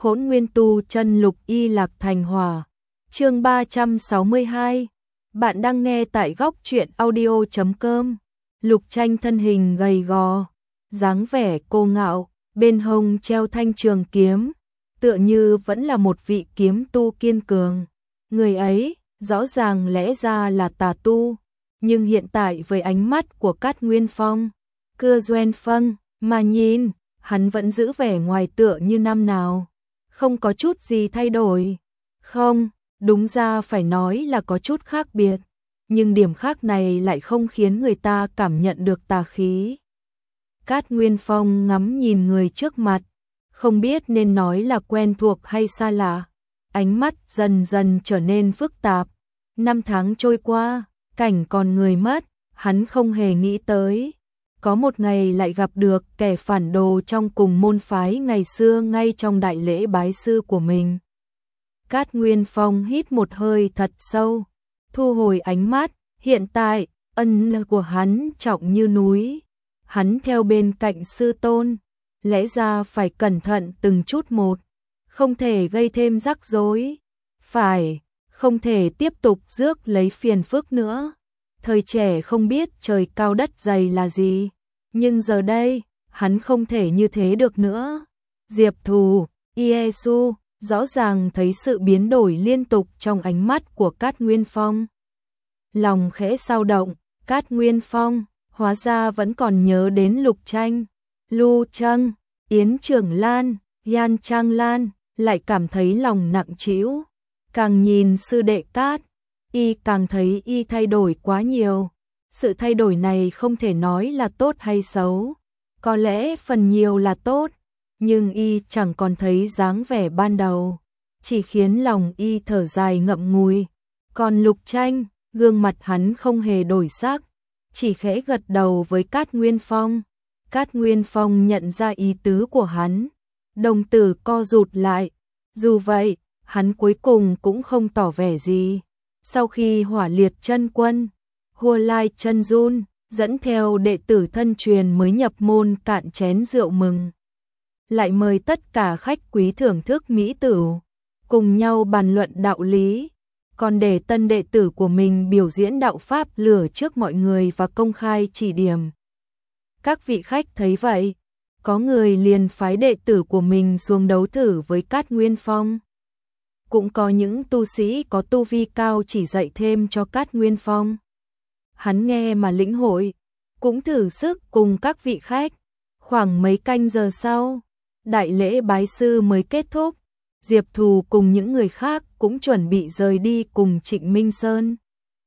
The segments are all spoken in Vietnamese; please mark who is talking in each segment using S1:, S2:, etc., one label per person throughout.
S1: Hỗn Nguyên Tu Chân Lục Y Lạc Thành Hỏa. Chương 362. Bạn đang nghe tại góc truyện audio.com. Lục Tranh thân hình gầy gò, dáng vẻ cô ngạo, bên hông treo thanh trường kiếm, tựa như vẫn là một vị kiếm tu kiên cường. Người ấy, rõ ràng lẽ ra là tà tu, nhưng hiện tại với ánh mắt của Cát Nguyên Phong, Cưa Doen Phân, mà nhìn, hắn vẫn giữ vẻ ngoài tựa như năm nào. Không có chút gì thay đổi. Không, đúng ra phải nói là có chút khác biệt, nhưng điểm khác này lại không khiến người ta cảm nhận được tà khí. Cát Nguyên Phong ngắm nhìn người trước mặt, không biết nên nói là quen thuộc hay xa lạ. Ánh mắt dần dần trở nên phức tạp. Năm tháng trôi qua, cảnh còn người mất, hắn không hề nghĩ tới. Có một ngày lại gặp được kẻ phản đồ trong cùng môn phái ngày xưa ngay trong đại lễ bái sư của mình. Cát Nguyên Phong hít một hơi thật sâu, thu hồi ánh mắt, hiện tại, ân lực của hắn trọng như núi. Hắn theo bên cạnh sư tôn, lẽ ra phải cẩn thận từng chút một, không thể gây thêm rắc rối, không thể tiếp tục rước lấy phiền phức nữa. Thời trẻ không biết trời cao đất dày là gì, nhưng giờ đây, hắn không thể như thế được nữa. Diệp Thù, Iesu, rõ ràng thấy sự biến đổi liên tục trong ánh mắt của Cát Nguyên Phong. Lòng khẽ dao động, Cát Nguyên Phong, hóa ra vẫn còn nhớ đến Lục Tranh, Lu Trâng, Yến Trưởng Lan, Yan Trang Lan, lại cảm thấy lòng nặng trĩu. Càng nhìn sư đệ Cát, y càng thấy y thay đổi quá nhiều. Sự thay đổi này không thể nói là tốt hay xấu, có lẽ phần nhiều là tốt, nhưng y chẳng còn thấy dáng vẻ ban đầu, chỉ khiến lòng y thở dài ngậm ngùi. Còn Lục Tranh, gương mặt hắn không hề đổi sắc, chỉ khẽ gật đầu với Cát Nguyên Phong. Cát Nguyên Phong nhận ra ý tứ của hắn, đồng tử co rụt lại. Dù vậy, hắn cuối cùng cũng không tỏ vẻ gì. Sau khi Hỏa Liệt Chân Quân, Hua Lai Chân Jun dẫn theo đệ tử thân truyền mới nhập môn cạn chén rượu mừng, lại mời tất cả khách quý thưởng thức mỹ tửu, cùng nhau bàn luận đạo lý, còn để tân đệ tử của mình biểu diễn đạo pháp lửa trước mọi người và công khai chỉ điểm. Các vị khách thấy vậy, có người liền phái đệ tử của mình xuống đấu thử với Cát Nguyên Phong. Cũng có những tu sĩ có tu vi cao chỉ dạy thêm cho Cát Nguyên Phong. Hắn nghe mà lĩnh hội, cũng thử sức cùng các vị khách. Khoảng mấy canh giờ sau, đại lễ bái sư mới kết thúc. Diệp Thù cùng những người khác cũng chuẩn bị rời đi cùng Trịnh Minh Sơn.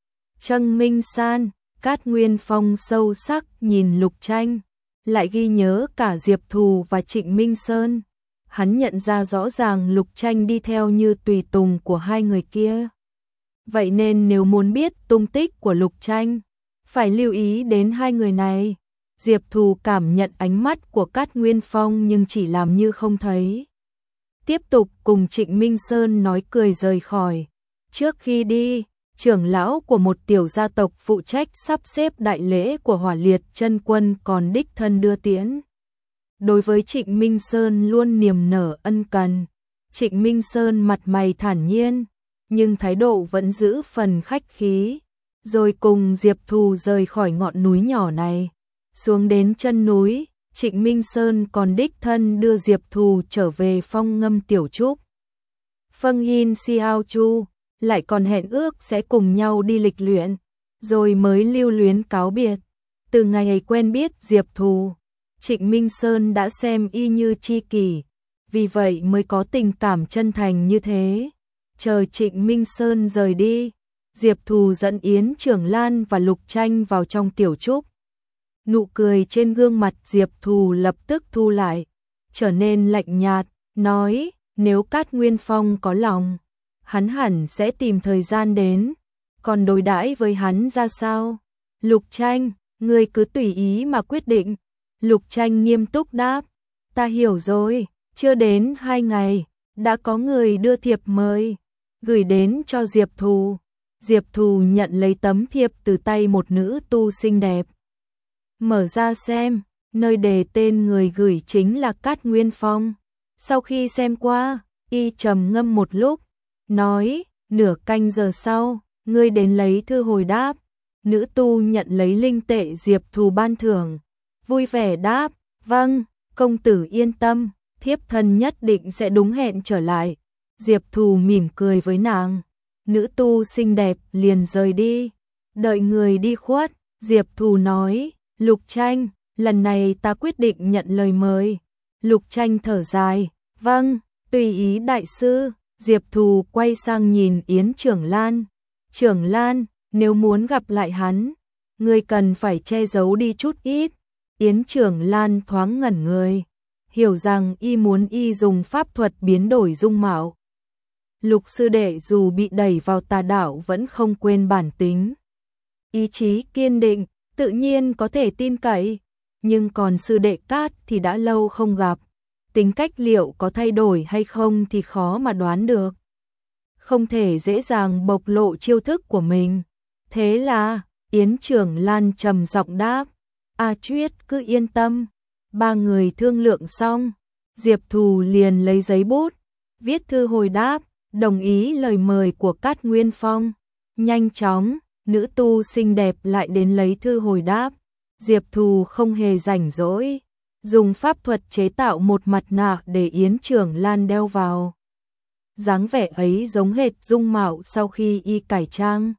S1: Trâng Minh San, Cát Nguyên Phong sâu sắc nhìn Lục Tranh, lại ghi nhớ cả Diệp Thù và Trịnh Minh Sơn. Hắn nhận ra rõ ràng Lục Tranh đi theo như tùy tùng của hai người kia. Vậy nên nếu muốn biết tung tích của Lục Tranh, phải lưu ý đến hai người này. Diệp Thù cảm nhận ánh mắt của Cát Nguyên Phong nhưng chỉ làm như không thấy. Tiếp tục cùng Trịnh Minh Sơn nói cười rời khỏi. Trước khi đi, trưởng lão của một tiểu gia tộc phụ trách sắp xếp đại lễ của Hỏa Liệt Chân Quân còn đích thân đưa tiễn. Đối với Trịnh Minh Sơn luôn niềm nở ân cần. Trịnh Minh Sơn mặt mày thản nhiên, nhưng thái độ vẫn giữ phần khách khí. Rồi cùng Diệp Thù rời khỏi ngọn núi nhỏ này. Xuống đến chân núi, Trịnh Minh Sơn còn đích thân đưa Diệp Thù trở về Phong Ngâm Tiểu Trúc. Phân Yin Xiao Chu lại còn hẹn ước sẽ cùng nhau đi lịch luyện, rồi mới lưu luyến cáo biệt. Từ ngày quen biết Diệp Thù, Trịnh Minh Sơn đã xem y như tri kỷ, vì vậy mới có tình cảm chân thành như thế. Chờ Trịnh Minh Sơn rời đi, Diệp Thù dẫn Yến Trưởng Lan và Lục Tranh vào trong tiểu trúc. Nụ cười trên gương mặt Diệp Thù lập tức thu lại, trở nên lạnh nhạt, nói, nếu Cát Nguyên Phong có lòng, hắn hẳn sẽ tìm thời gian đến. Còn đối đãi với hắn ra sao? Lục Tranh, ngươi cứ tùy ý mà quyết định. Lục Tranh nghiêm túc đáp, ta hiểu rồi. Chưa đến 2 ngày, đã có người đưa thiệp mời, gửi đến cho Diệp Thù. Diệp Thù nhận lấy tấm thiệp từ tay một nữ tu xinh đẹp. Mở ra xem, nơi đề tên người gửi chính là Cát Nguyên Phong. Sau khi xem qua, Y trầm ngâm một lúc, nói, nửa canh giờ sau, ngươi đến lấy thư hồi đáp. Nữ tu nhận lấy linh tệ Diệp Thù ban thưởng, vui vẻ đáp, vâng, công tử yên tâm, thiếp thân nhất định sẽ đúng hẹn trở lại. Diệp Thù mỉm cười với nàng, nữ tu xinh đẹp liền rời đi. Đợi người đi khuất, Diệp Thù nói, Lục Tranh, lần này ta quyết định nhận lời mời. Lục Tranh thở dài, vâng, tùy ý đại sư. Diệp Thù quay sang nhìn Yến Trưởng Lan. Trưởng Lan, nếu muốn gặp lại hắn, ngươi cần phải che giấu đi chút ít. Yến Trưởng Lan thoáng ngẩn người, hiểu rằng y muốn y dùng pháp thuật biến đổi dung mạo. Lục sư đệ dù bị đẩy vào tà đạo vẫn không quên bản tính. Ý chí kiên định, tự nhiên có thể tin cậy, nhưng còn sư đệ Cát thì đã lâu không gặp. Tính cách liệu có thay đổi hay không thì khó mà đoán được. Không thể dễ dàng bộc lộ chiêu thức của mình. Thế là, Yến Trưởng Lan trầm giọng đáp, A Chuyết cứ yên tâm. Ba người thương lượng xong, Diệp Thù liền lấy giấy bút, viết thư hồi đáp, đồng ý lời mời của Cát Nguyên Phong. Nhanh chóng, nữ tu xinh đẹp lại đến lấy thư hồi đáp. Diệp Thù không hề rảnh rỗi, dùng pháp thuật chế tạo một mặt nạ để Yến Trưởng Lan đeo vào. Dáng vẻ ấy giống hệt dung mạo sau khi y cải trang.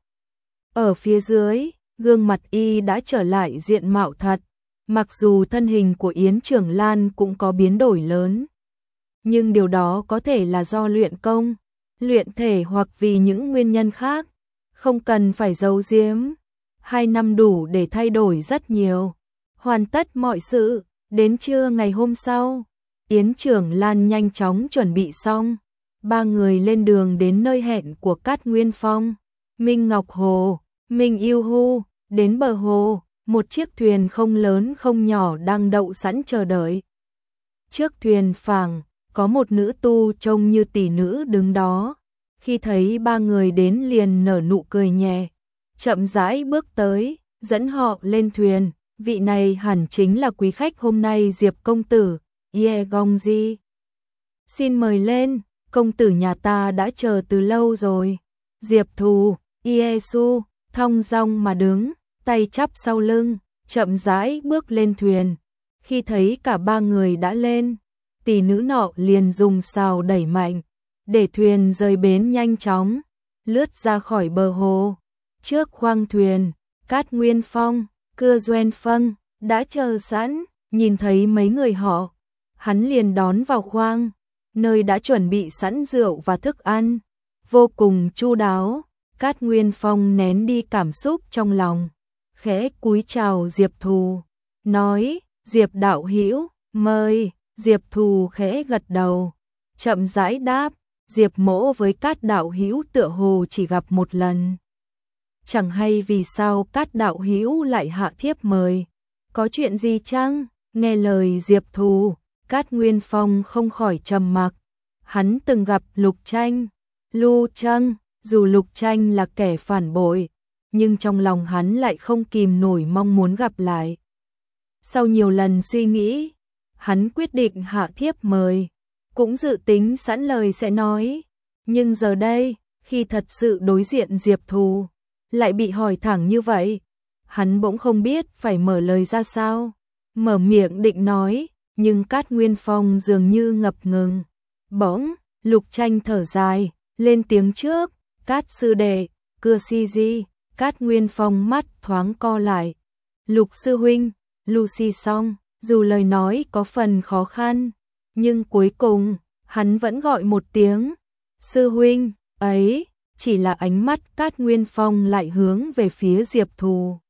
S1: Ở phía dưới, gương mặt y đã trở lại diện mạo thật, mặc dù thân hình của Yến Trưởng Lan cũng có biến đổi lớn. Nhưng điều đó có thể là do luyện công, luyện thể hoặc vì những nguyên nhân khác, không cần phải giấu giếm. 2 năm đủ để thay đổi rất nhiều. Hoàn tất mọi sự, đến trưa ngày hôm sau, Yến Trưởng Lan nhanh chóng chuẩn bị xong. Ba người lên đường đến nơi hẹn của Cát Nguyên Phong. Minh Ngọc Hồ, Minh Yêu Hu, đến bờ hồ, một chiếc thuyền không lớn không nhỏ đang đậu sẵn chờ đợi. Trước thuyền phẳng, có một nữ tu trông như tỷ nữ đứng đó. Khi thấy ba người đến liền nở nụ cười nhẹ, chậm rãi bước tới, dẫn họ lên thuyền. Vị này hẳn chính là quý khách hôm nay Diệp công tử, Ye Gongji. Xin mời lên, công tử nhà ta đã chờ từ lâu rồi. Diệp Thù, Ye Su, thong dong mà đứng, tay chắp sau lưng, chậm rãi bước lên thuyền. Khi thấy cả ba người đã lên, tỷ nữ nọ liền dùng sào đẩy mạnh, để thuyền rời bến nhanh chóng, lướt ra khỏi bờ hồ. Trước khoang thuyền, Cát Nguyên Phong, Cưa Doen Phân đã chờ sẵn, nhìn thấy mấy người họ, hắn liền đón vào khoang, nơi đã chuẩn bị sẵn rượu và thức ăn, vô cùng chu đáo. Cát Nguyên Phong nén đi cảm xúc trong lòng, khẽ cúi chào Diệp Thù, nói, Diệp đạo hữu, mời. Diệp Thù khẽ gật đầu, chậm rãi đáp, Diệp mỗ với Cát đạo hữu tựa hồ chỉ gặp một lần. Chẳng hay vì sao Cát đạo hữu lại hạ thiếp mời, có chuyện gì chăng? Nghe lời Diệp Thù, Cát Nguyên Phong không khỏi trầm mặc. Hắn từng gặp Lục Tranh, Lu Trăng, dù Lục Tranh là kẻ phản bội, nhưng trong lòng hắn lại không kìm nổi mong muốn gặp lại. Sau nhiều lần suy nghĩ, hắn quyết định hạ thiếp mời, cũng dự tính sẵn lời sẽ nói, nhưng giờ đây, khi thật sự đối diện Diệp Thù, lại bị hỏi thẳng như vậy, hắn bỗng không biết phải mở lời ra sao. Mở miệng định nói, nhưng Cát Nguyên Phong dường như ngập ngừng. Bỗng, Lục Tranh thở dài, lên tiếng trước, Cát sư đệ, Cưa si di. Cát Nguyên Phong mắt thoáng co lại. Lục sư huynh, Lucy xong, dù lời nói có phần khó khăn, nhưng cuối cùng, hắn vẫn gọi một tiếng, sư huynh, ấy, chỉ là ánh mắt Cát Nguyên Phong lại hướng về phía Diệp Thù,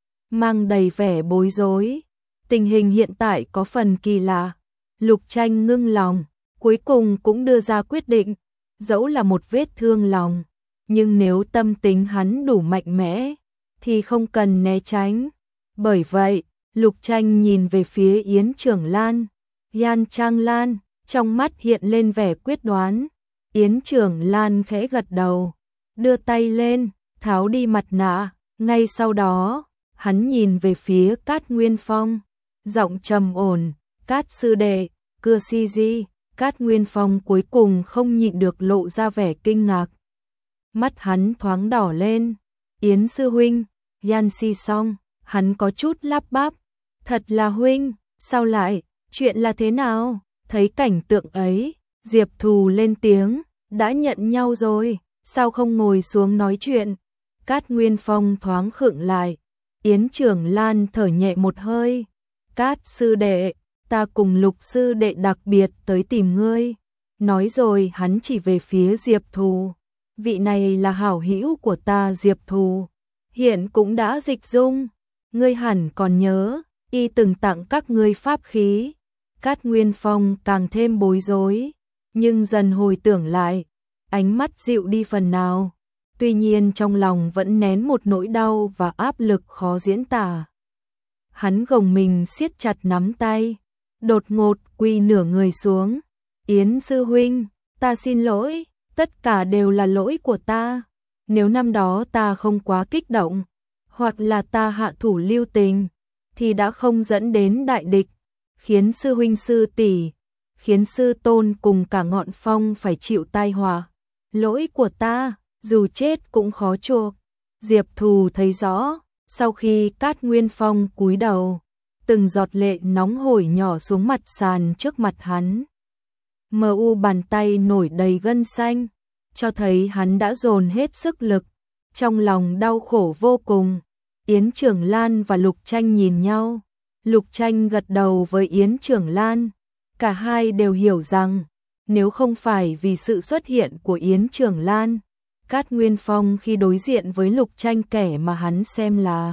S1: mang đầy vẻ bối rối. Tình hình hiện tại có phần kỳ lạ. Lục Tranh ngưng lòng, cuối cùng cũng đưa ra quyết định, dẫu là một vết thương lòng, nhưng nếu tâm tính hắn đủ mạnh mẽ, thì không cần né tránh. Bởi vậy, Lục Tranh nhìn về phía Yến Trưởng Lan, Yan Trang Lan, trong mắt hiện lên vẻ quyết đoán. Yến Trưởng Lan khẽ gật đầu, đưa tay lên, tháo đi mặt nạ. Ngay sau đó, hắn nhìn về phía Cát Nguyên Phong, giọng trầm ổn, Cát sư đệ, Cưa si di. Cát Nguyên Phong cuối cùng không nhịn được lộ ra vẻ kinh ngạc. Mắt hắn thoáng đỏ lên. Yến sư huynh, Yan Si Song, hắn có chút lắp bắp. Thật là huynh, sao lại, chuyện là thế nào? Thấy cảnh tượng ấy, Diệp Thù lên tiếng, đã nhận nhau rồi, sao không ngồi xuống nói chuyện? Cát Nguyên Phong thoáng khựng lại. Yến Trưởng Lan thở nhẹ một hơi. Cát sư đệ, ta cùng Lục sư đệ đặc biệt tới tìm ngươi. Nói rồi hắn chỉ về phía Diệp Thù. Vị này là hảo hữu của ta Diệp Thù. Hiện cũng đã dịch dung. Ngươi hẳn còn nhớ, y từng tặng các ngươi pháp khí. Cát Nguyên Phong càng thêm bối rối. Nhưng dần hồi tưởng lại, ánh mắt dịu đi phần nào. Tuy nhiên trong lòng vẫn nén một nỗi đau và áp lực khó diễn tả. Hắn gồng mình siết chặt nắm tay, đột ngột quỳ nửa người xuống. Yến sư huynh, ta xin lỗi, tất cả đều là lỗi của ta. Nếu năm đó ta không quá kích động, hoặc là ta hạ thủ lưu tình, thì đã không dẫn đến đại địch, khiến sư huynh sư tỷ, khiến sư tôn cùng cả ngọn phong phải chịu tai họa. Lỗi của ta, dù chết cũng khó chuộc. Diệp Thù thấy rõ, sau khi Cát Nguyên Phong cúi đầu, từng giọt lệ nóng hổi nhỏ xuống mặt sàn trước mặt hắn. Mu bàn tay nổi đầy gân xanh, cho thấy hắn đã dồn hết sức lực, trong lòng đau khổ vô cùng. Yến Trưởng Lan và Lục Tranh nhìn nhau, Lục Tranh gật đầu với Yến Trưởng Lan, cả hai đều hiểu rằng, nếu không phải vì sự xuất hiện của Yến Trưởng Lan, Cát Nguyên Phong khi đối diện với Lục Tranh kẻ mà hắn xem là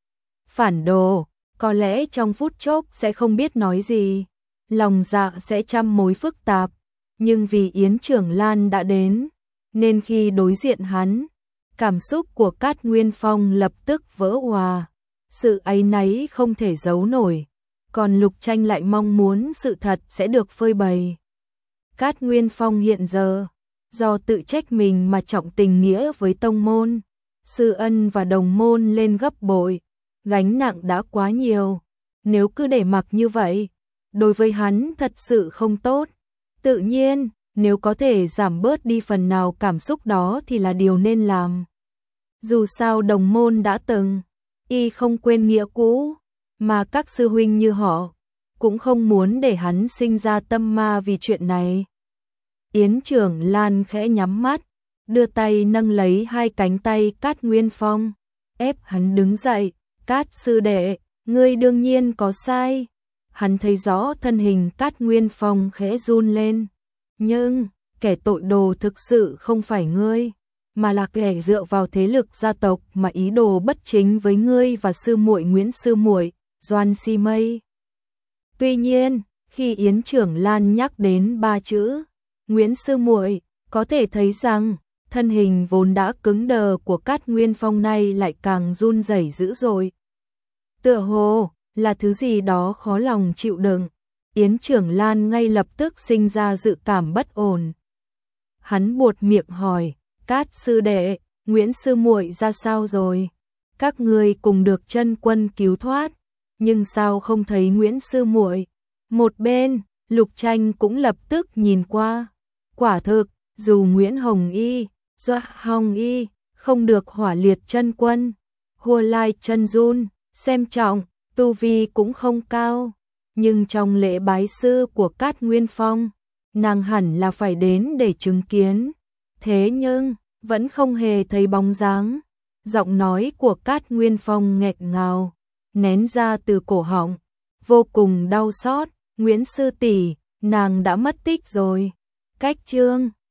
S1: phản đồ, có lẽ trong phút chốc sẽ không biết nói gì, lòng dạ sẽ trăm mối phức tạp, nhưng vì Yến Trưởng Lan đã đến, nên khi đối diện hắn, cảm xúc của Cát Nguyên Phong lập tức vỡ òa, sự áy náy không thể giấu nổi, còn Lục Tranh lại mong muốn sự thật sẽ được phơi bày. Cát Nguyên Phong hiện giờ, do tự trách mình mà trọng tình nghĩa với tông môn, sư ân và đồng môn lên gấp bội, gánh nặng đã quá nhiều, nếu cứ để mặc như vậy, đối với hắn thật sự không tốt. Tự nhiên, nếu có thể giảm bớt đi phần nào cảm xúc đó thì là điều nên làm. Dù sao đồng môn đã từng, y không quên nghĩa cũ, mà các sư huynh như họ, cũng không muốn để hắn sinh ra tâm ma vì chuyện này. Yến Trưởng Lan khẽ nhắm mắt, đưa tay nâng lấy hai cánh tay Cát Nguyên Phong, ép hắn đứng dậy. Cát sư đệ, ngươi đương nhiên có sai. Hắn thấy rõ thân hình Cát Nguyên Phong khẽ run lên. Nhưng, kẻ tội đồ thực sự không phải ngươi, mà là kẻ dựa vào thế lực gia tộc mà ý đồ bất chính với ngươi và sư muội Nguyễn sư muội, Doan Si Mây. Tuy nhiên, khi Yến Trưởng Lan nhắc đến ba chữ Nguyễn sư muội, có thể thấy rằng thân hình vốn đã cứng đờ của Cát Nguyên Phong này lại càng run rẩy dữ dội. Tựa hồ là thứ gì đó khó lòng chịu đựng, Yến Trưởng Lan ngay lập tức sinh ra dự cảm bất ổn. Hắn buột miệng hỏi, Cát sư đệ, Nguyễn sư muội ra sao rồi? Các ngươi cùng được Chân Quân cứu thoát, nhưng sao không thấy Nguyễn sư muội? Một bên, Lục Tranh cũng lập tức nhìn qua. Quả thực, dù Nguyễn Hồng Y, Do Hồng Y không được Hỏa Liệt Chân Quân, Hua Lai Chân Jun xem trọng, tu vi cũng không cao, nhưng trong lễ bái sư của Cát Nguyên Phong, nàng hẳn là phải đến để chứng kiến. Thế nhưng, vẫn không hề thấy bóng dáng. Giọng nói của Cát Nguyên Phong nghẹn ngào, nén ra từ cổ họng, vô cùng đau xót. Nguyễn sư tỷ, nàng đã mất tích rồi. Cách chương